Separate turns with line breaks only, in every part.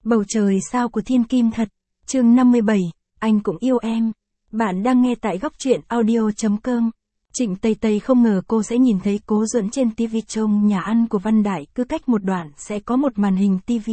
Bầu trời sao của thiên kim thật. Chương 57, anh cũng yêu em. Bạn đang nghe tại góc truyện audio.com. Trịnh Tây Tây không ngờ cô sẽ nhìn thấy Cố Duẫn trên TV trong nhà ăn của Văn Đại, cứ cách một đoạn sẽ có một màn hình TV.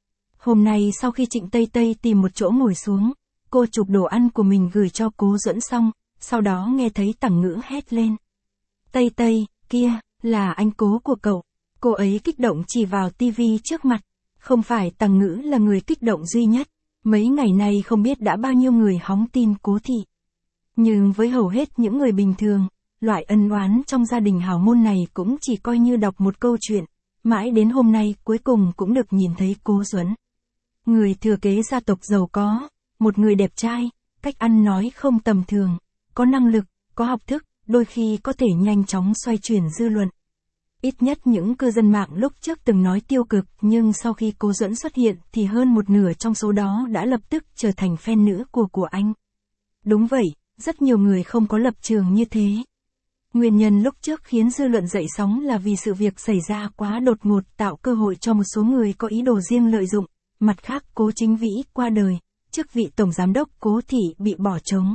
Hôm nay sau khi Trịnh Tây Tây tìm một chỗ ngồi xuống, cô chụp đồ ăn của mình gửi cho Cố Duẫn xong, sau đó nghe thấy Tằng Ngữ hét lên. Tây Tây, kia, là anh Cố của cậu. Cô ấy kích động chỉ vào TV trước mặt. Không phải Tằng Ngữ là người kích động duy nhất, mấy ngày nay không biết đã bao nhiêu người hóng tin Cố thị. Nhưng với hầu hết những người bình thường, loại ân oán trong gia đình hào môn này cũng chỉ coi như đọc một câu chuyện, mãi đến hôm nay cuối cùng cũng được nhìn thấy Cố Duẫn. Người thừa kế gia tộc giàu có, một người đẹp trai, cách ăn nói không tầm thường, có năng lực, có học thức, đôi khi có thể nhanh chóng xoay chuyển dư luận. Ít nhất những cư dân mạng lúc trước từng nói tiêu cực, nhưng sau khi Cố Duẫn xuất hiện thì hơn một nửa trong số đó đã lập tức trở thành fan nữ của anh. Đúng vậy, rất nhiều người không có lập trường như thế. Nguyên nhân lúc trước khiến dư luận dậy sóng là vì sự việc xảy ra quá đột ngột, tạo cơ hội cho một số người có ý đồ riêng lợi dụng. Mặt khác, Cố Chính Vĩ qua đời, chức vị tổng giám đốc Cố thị bị bỏ trống.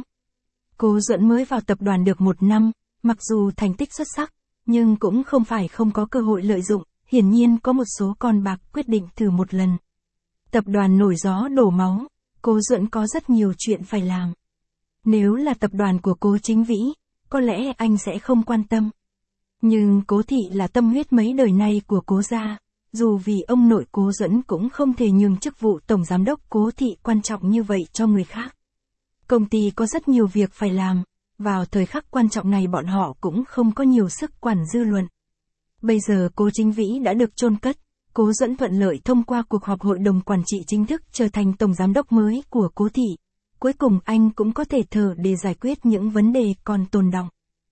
Cố Duẫn mới vào tập đoàn được 1 năm, mặc dù thành tích xuất sắc, nhưng cũng không phải không có cơ hội lợi dụng, hiển nhiên có một số con bạc quyết định thử một lần. Tập đoàn nổi gió đổ máu, Cố Duẫn có rất nhiều chuyện phải làm. Nếu là tập đoàn của Cố Chính Vĩ, có lẽ anh sẽ không quan tâm. Nhưng Cố thị là tâm huyết mấy đời nay của Cố gia, dù vì ông nội Cố Duẫn cũng không thể nhường chức vụ tổng giám đốc Cố thị quan trọng như vậy cho người khác. Công ty có rất nhiều việc phải làm. Vào thời khắc quan trọng này bọn họ cũng không có nhiều sức quản dư luận. Bây giờ Cố Chính Vĩ đã được chôn cất, Cố Duẫn thuận lợi thông qua cuộc họp hội đồng quản trị chính thức trở thành tổng giám đốc mới của Cố thị. Cuối cùng anh cũng có thể thở để giải quyết những vấn đề còn tồn đọng.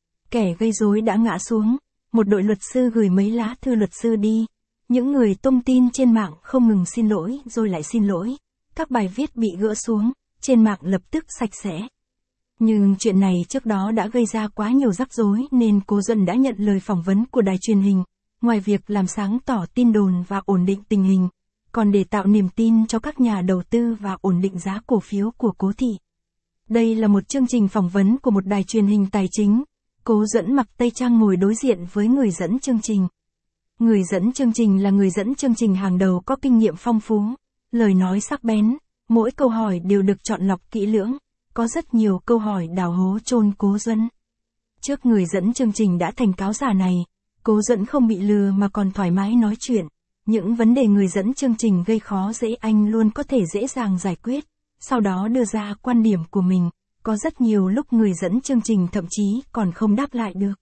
Kẻ gây rối đã ngã xuống, một đội luật sư gửi mấy lá thư luật sư đi. Những người tung tin trên mạng không ngừng xin lỗi rồi lại xin lỗi. Các bài viết bị gỡ xuống, trên mạng lập tức sạch sẽ. Nhưng chuyện này trước đó đã gây ra quá nhiều rắc rối nên Cố Duẫn đã nhận lời phỏng vấn của đài truyền hình. Ngoài việc làm sáng tỏ tin đồn và ổn định tình hình, còn để tạo niềm tin cho các nhà đầu tư và ổn định giá cổ phiếu của Cố thị. Đây là một chương trình phỏng vấn của một đài truyền hình tài chính. Cố Duẫn mặc tây trang ngồi đối diện với người dẫn chương trình. Người dẫn chương trình là người dẫn chương trình hàng đầu có kinh nghiệm phong phú, lời nói sắc bén, mỗi câu hỏi đều được chọn lọc kỹ lưỡng. Có rất nhiều câu hỏi đào hố chôn Cố Duẫn. Trước người dẫn chương trình đã thành cáo giả này, Cố Duẫn không bị lừa mà còn thoải mái nói chuyện. Những vấn đề người dẫn chương trình gây khó dễ anh luôn có thể dễ dàng giải quyết, sau đó đưa ra quan điểm của mình. Có rất nhiều lúc người dẫn chương trình thậm chí còn không đáp lại được.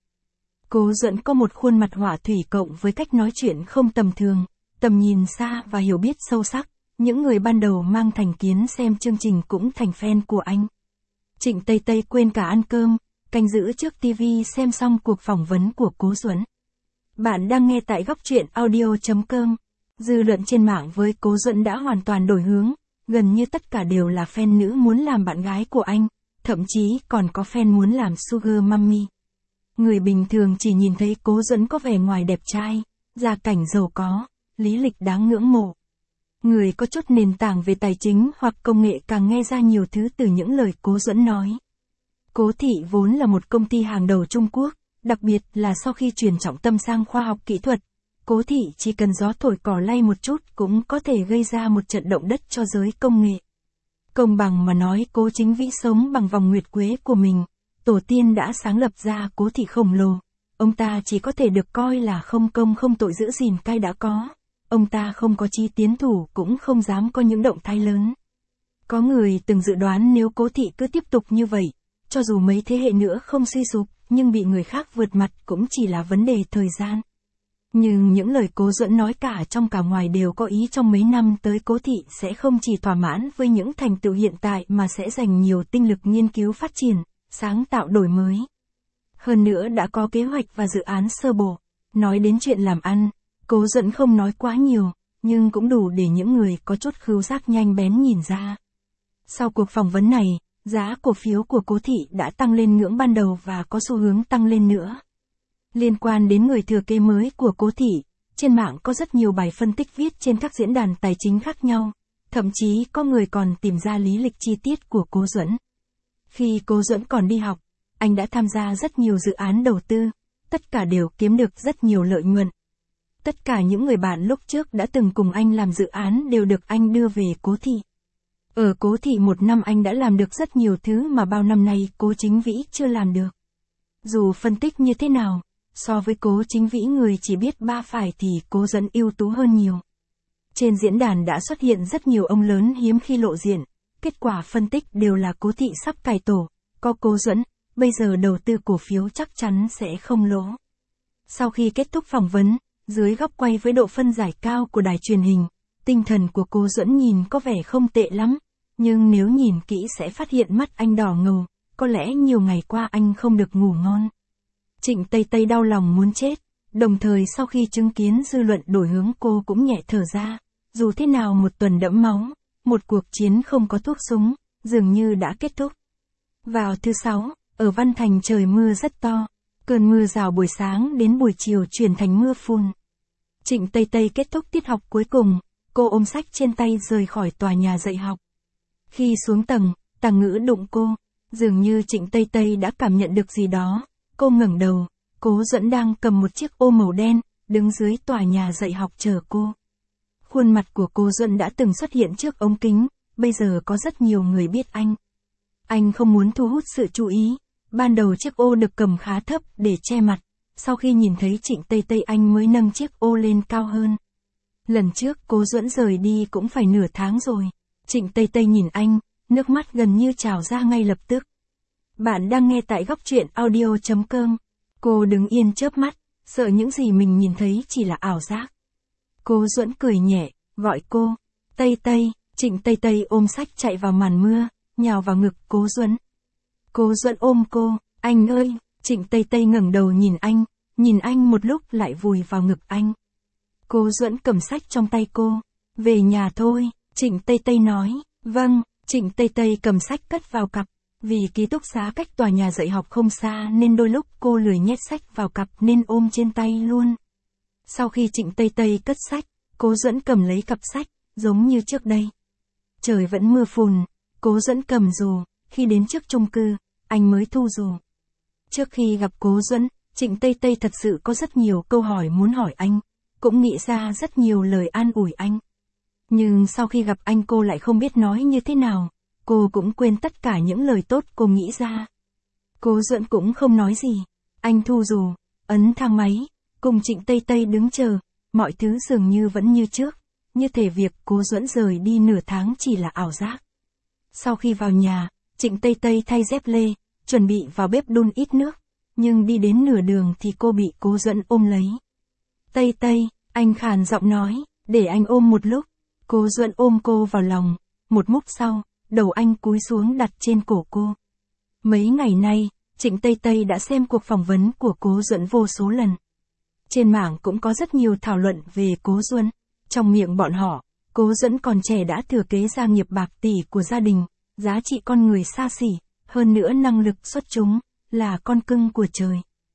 Cố Duẫn có một khuôn mặt họa thủy cộng với cách nói chuyện không tầm thường, tầm nhìn xa và hiểu biết sâu sắc. Những người ban đầu mang thành kiến xem chương trình cũng thành fan của anh. Trịnh Tây Tây quên cả ăn cơm, canh giữ trước TV xem xong cuộc phỏng vấn của Cố Duẫn. Bạn đang nghe tại góc truyện audio.com. Dư luận trên mạng với Cố Duẫn đã hoàn toàn đổi hướng, gần như tất cả đều là fan nữ muốn làm bạn gái của anh, thậm chí còn có fan muốn làm sugar mommy. Người bình thường chỉ nhìn thấy Cố Duẫn có vẻ ngoài đẹp trai, gia cảnh giàu có, lý lịch đáng ngưỡng mộ. Người có chút nền tảng về tài chính hoặc công nghệ càng nghe ra nhiều thứ từ những lời Cố Duẫn nói. Cố thị vốn là một công ty hàng đầu Trung Quốc, đặc biệt là sau khi chuyển trọng tâm sang khoa học kỹ thuật. Cố thị chỉ cần gió thổi cỏ lay một chút cũng có thể gây ra một trận động đất cho giới công nghệ. Công bằng mà nói, Cố Chính Vĩ sống bằng vòng nguyệt quế của mình. Tổ tiên đã sáng lập ra Cố thị khổng lồ. Ông ta chỉ có thể được coi là không công không tội giữ gìn cai đã có. Ông ta không có chí tiến thủ cũng không dám có những động thái lớn. Có người từng dự đoán nếu Cố thị cứ tiếp tục như vậy, cho dù mấy thế hệ nữa không suy sụp, nhưng bị người khác vượt mặt cũng chỉ là vấn đề thời gian. Nhưng những lời Cố Duẫn nói cả trong cả ngoài đều có ý trong mấy năm tới Cố thị sẽ không chỉ thỏa mãn với những thành tựu hiện tại mà sẽ dành nhiều tinh lực nghiên cứu phát triển, sáng tạo đổi mới. Hơn nữa đã có kế hoạch và dự án sơ bộ. Nói đến chuyện làm ăn, Cố Duẫn không nói quá nhiều, nhưng cũng đủ để những người có chút khứu giác nhanh bén nhìn ra. Sau cuộc phỏng vấn này, giá cổ phiếu của Cố thị đã tăng lên ngưỡng ban đầu và có xu hướng tăng lên nữa. Liên quan đến người thừa kế mới của Cố thị, trên mạng có rất nhiều bài phân tích viết trên các diễn đàn tài chính khác nhau. Thậm chí có người còn tìm ra lý lịch chi tiết của Cố Duẫn. Khi Cố Duẫn còn đi học, anh đã tham gia rất nhiều dự án đầu tư, tất cả đều kiếm được rất nhiều lợi nhuận. Tất cả những người bạn lúc trước đã từng cùng anh làm dự án đều được anh đưa về Cố Thị. Ở Cố Thị 1 năm anh đã làm được rất nhiều thứ mà bao năm nay Cố Chính Vĩ chưa làm được. Dù phân tích như thế nào, so với Cố Chính Vĩ người chỉ biết ba phải thì Cố Duẫn ưu tú hơn nhiều. Trên diễn đàn đã xuất hiện rất nhiều ông lớn hiếm khi lộ diện, kết quả phân tích đều là Cố Thị sắp cải tổ, có Cố Duẫn, bây giờ đầu tư cổ phiếu chắc chắn sẽ không lỗ. Sau khi kết thúc phỏng vấn, dưới góc quay với độ phân giải cao của đài truyền hình, tinh thần của Cố Duẫn nhìn có vẻ không tệ lắm, nhưng nếu nhìn kỹ sẽ phát hiện mắt anh đỏ ngầu, có lẽ nhiều ngày qua anh không được ngủ ngon. Trịnh Tây Tây đau lòng muốn chết, đồng thời sau khi chứng kiến dư luận đổi hướng cô cũng nhẹ thở ra, dù thế nào một tuần đẫm máu, một cuộc chiến không có thuốc súng, dường như đã kết thúc. Vào thứ Sáu, ở Văn Thành trời mưa rất to, cơn mưa rào buổi sáng đến buổi chiều chuyển thành mưa phùn. Trịnh Tây Tây kết thúc tiết học cuối cùng, cô ôm sách trên tay rời khỏi tòa nhà dạy học. Khi xuống tầng, Tàng Ngữ đụng cô, dường như Trịnh Tây Tây đã cảm nhận được gì đó, cô ngẩng đầu, Cố Duẫn đang cầm một chiếc ô màu đen, đứng dưới tòa nhà dạy học chờ cô. Khuôn mặt của Cố Duẫn đã từng xuất hiện trước ống kính, bây giờ có rất nhiều người biết anh. Anh không muốn thu hút sự chú ý, ban đầu chiếc ô được cầm khá thấp để che mặt, sau khi nhìn thấy Trịnh Tây Tây anh mới nâng chiếc ô lên cao hơn. Lần trước Cố Duẫn rời đi cũng phải nửa tháng rồi. Trịnh Tây Tây nhìn anh, nước mắt gần như trào ra ngay lập tức. Bạn đang nghe tại góc truyện audio.com. Cô đứng yên chớp mắt, sợ những gì mình nhìn thấy chỉ là ảo giác. Cố Duẫn cười nhẹ, gọi cô. Tây Tây, Trịnh Tây Tây ôm sách chạy vào màn mưa, nhào vào ngực Cố Duẫn. Cố Duẫn ôm cô, anh ơi, Trịnh Tây Tây ngẩng đầu nhìn anh một lúc lại vùi vào ngực anh. Cố Duẫn cầm sách trong tay cô, về nhà thôi, Trịnh Tây Tây nói, vâng, Trịnh Tây Tây cầm sách cất vào cặp, vì ký túc xá cách tòa nhà dạy học không xa nên đôi lúc cô lười nhét sách vào cặp nên ôm trên tay luôn. Sau khi Trịnh Tây Tây cất sách, Cố Duẫn cầm lấy cặp sách, giống như trước đây. Trời vẫn mưa phùn, Cố Duẫn cầm dù, khi đến trước chung cư, anh mới thu dù. Trước khi gặp Cố Duẫn, Trịnh Tây Tây thật sự có rất nhiều câu hỏi muốn hỏi anh, cũng nghĩ ra rất nhiều lời an ủi anh. Nhưng sau khi gặp anh cô lại không biết nói như thế nào, cô cũng quên tất cả những lời tốt cô nghĩ ra. Cố Duẫn cũng không nói gì, anh thu dù, ấn thang máy, cùng Trịnh Tây Tây đứng chờ, mọi thứ dường như vẫn như trước, như thể việc Cố Duẫn rời đi nửa tháng chỉ là ảo giác. Sau khi vào nhà, Trịnh Tây Tây thay dép lê, chuẩn bị vào bếp đun ít nước, nhưng đi đến nửa đường thì cô bị Cố Duẫn ôm lấy. Tây Tây, anh khàn giọng nói, để anh ôm một lúc. Cố Duẫn ôm cô vào lòng, một lúc sau, đầu anh cúi xuống đặt trên cổ cô. Mấy ngày nay, Trịnh Tây Tây đã xem cuộc phỏng vấn của Cố Duẫn vô số lần. Trên mạng cũng có rất nhiều thảo luận về Cố Duẫn. Trong miệng bọn họ, Cố Duẫn còn trẻ đã thừa kế gia nghiệp bạc tỷ của gia đình, giá trị con người xa xỉ, hơn nữa năng lực xuất chúng, là con cưng của trời.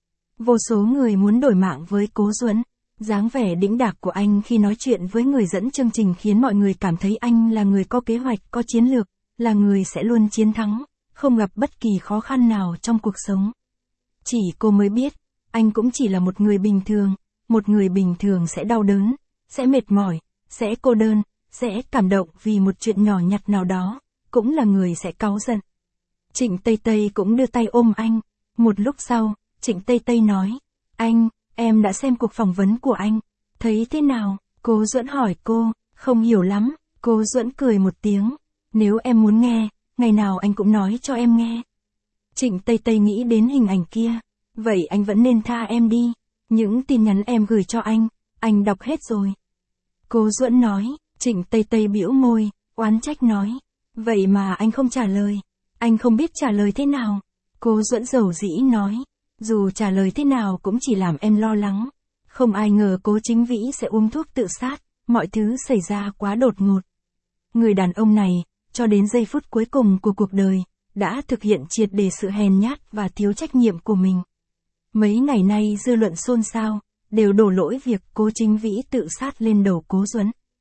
Vô số người muốn đổi mạng với Cố Duẫn. Dáng vẻ đĩnh đạc của anh khi nói chuyện với người dẫn chương trình khiến mọi người cảm thấy anh là người có kế hoạch, có chiến lược, là người sẽ luôn chiến thắng, không gặp bất kỳ khó khăn nào trong cuộc sống. Chỉ cô mới biết, anh cũng chỉ là một người bình thường sẽ đau đớn, sẽ mệt mỏi, sẽ cô đơn, sẽ cảm động vì một chuyện nhỏ nhặt nào đó, cũng là người sẽ cáu giận. Trịnh Tây Tây cũng đưa tay ôm anh, một lúc sau, Trịnh Tây Tây nói, anh, em đã xem cuộc phỏng vấn của anh, thấy thế nào? Cố Duẫn hỏi cô, không hiểu lắm, Cố Duẫn cười một tiếng, nếu em muốn nghe, ngày nào anh cũng nói cho em nghe. Trịnh Tây Tây nghĩ đến hình ảnh kia, vậy anh vẫn nên tha em đi, những tin nhắn em gửi cho anh đọc hết rồi. Cố Duẫn nói, Trịnh Tây Tây bĩu môi, oán trách nói, vậy mà anh không trả lời, anh không biết trả lời thế nào. Cố Duẫn dầu dĩ nói, dù trả lời thế nào cũng chỉ làm em lo lắng. Không ai ngờ Cố Chính Vĩ sẽ uống thuốc tự sát, mọi thứ xảy ra quá đột ngột. Người đàn ông này, cho đến giây phút cuối cùng của cuộc đời, đã thực hiện triệt để sự hèn nhát và thiếu trách nhiệm của mình. Mấy ngày nay dư luận xôn xao, đều đổ lỗi việc Cố Chính Vĩ tự sát lên đầu Cố Duẫn.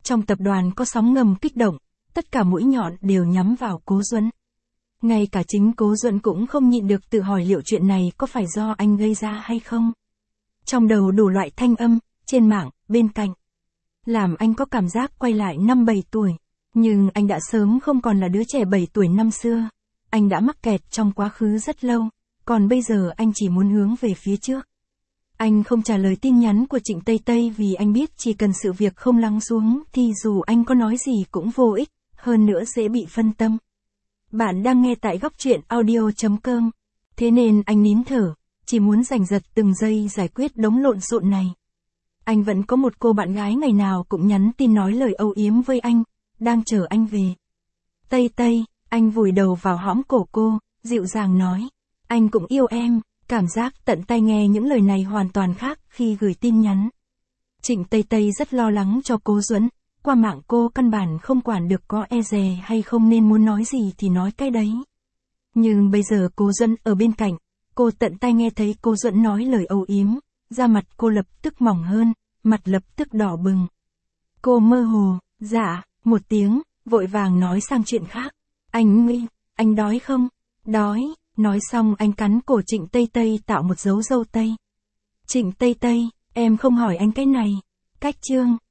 Trong tập đoàn có sóng ngầm kích động, tất cả mũi nhọn đều nhắm vào Cố Duẫn. Ngay cả chính Cố Duẫn cũng không nhịn được tự hỏi liệu chuyện này có phải do anh gây ra hay không. Trong đầu đủ loại thanh âm, trên mạng, bên cạnh. Làm anh có cảm giác quay lại năm 7 tuổi. Nhưng anh đã sớm không còn là đứa trẻ 7 tuổi năm xưa. Anh đã mắc kẹt trong quá khứ rất lâu, còn bây giờ anh chỉ muốn hướng về phía trước. Anh không trả lời tin nhắn của Trịnh Tây Tây vì anh biết chỉ cần sự việc không lắng xuống thì dù anh có nói gì cũng vô ích, hơn nữa dễ bị phân tâm. Bạn đang nghe tại góc truyện audio.com. Thế nên anh nín thở, chỉ muốn giành giật từng giây giải quyết đống lộn xộn này. Anh vẫn có một cô bạn gái ngày nào cũng nhắn tin nói lời âu yếm với anh, đang chờ anh về. Tây Tây, anh vùi đầu vào hõm cổ cô, dịu dàng nói. Anh cũng yêu em, cảm giác tận tai nghe những lời này hoàn toàn khác khi gửi tin nhắn. Trịnh Tây Tây rất lo lắng cho Cố Duẫn, qua mạng cô căn bản không quản được có e dè hay không nên muốn nói gì thì nói cái đấy. Nhưng bây giờ Cố Duẫn ở bên cạnh, cô tận tai nghe thấy Cố Duẫn nói lời âu yếm, da mặt cô lập tức mỏng hơn, mặt lập tức đỏ bừng. Cô mơ hồ, dạ, một tiếng, vội vàng nói sang chuyện khác. Anh đói không? Đói, nói xong anh cắn cổ Trịnh Tây Tây tạo một dấu râu tây. Trịnh Tây Tây, em không hỏi anh cái này. Cách chương.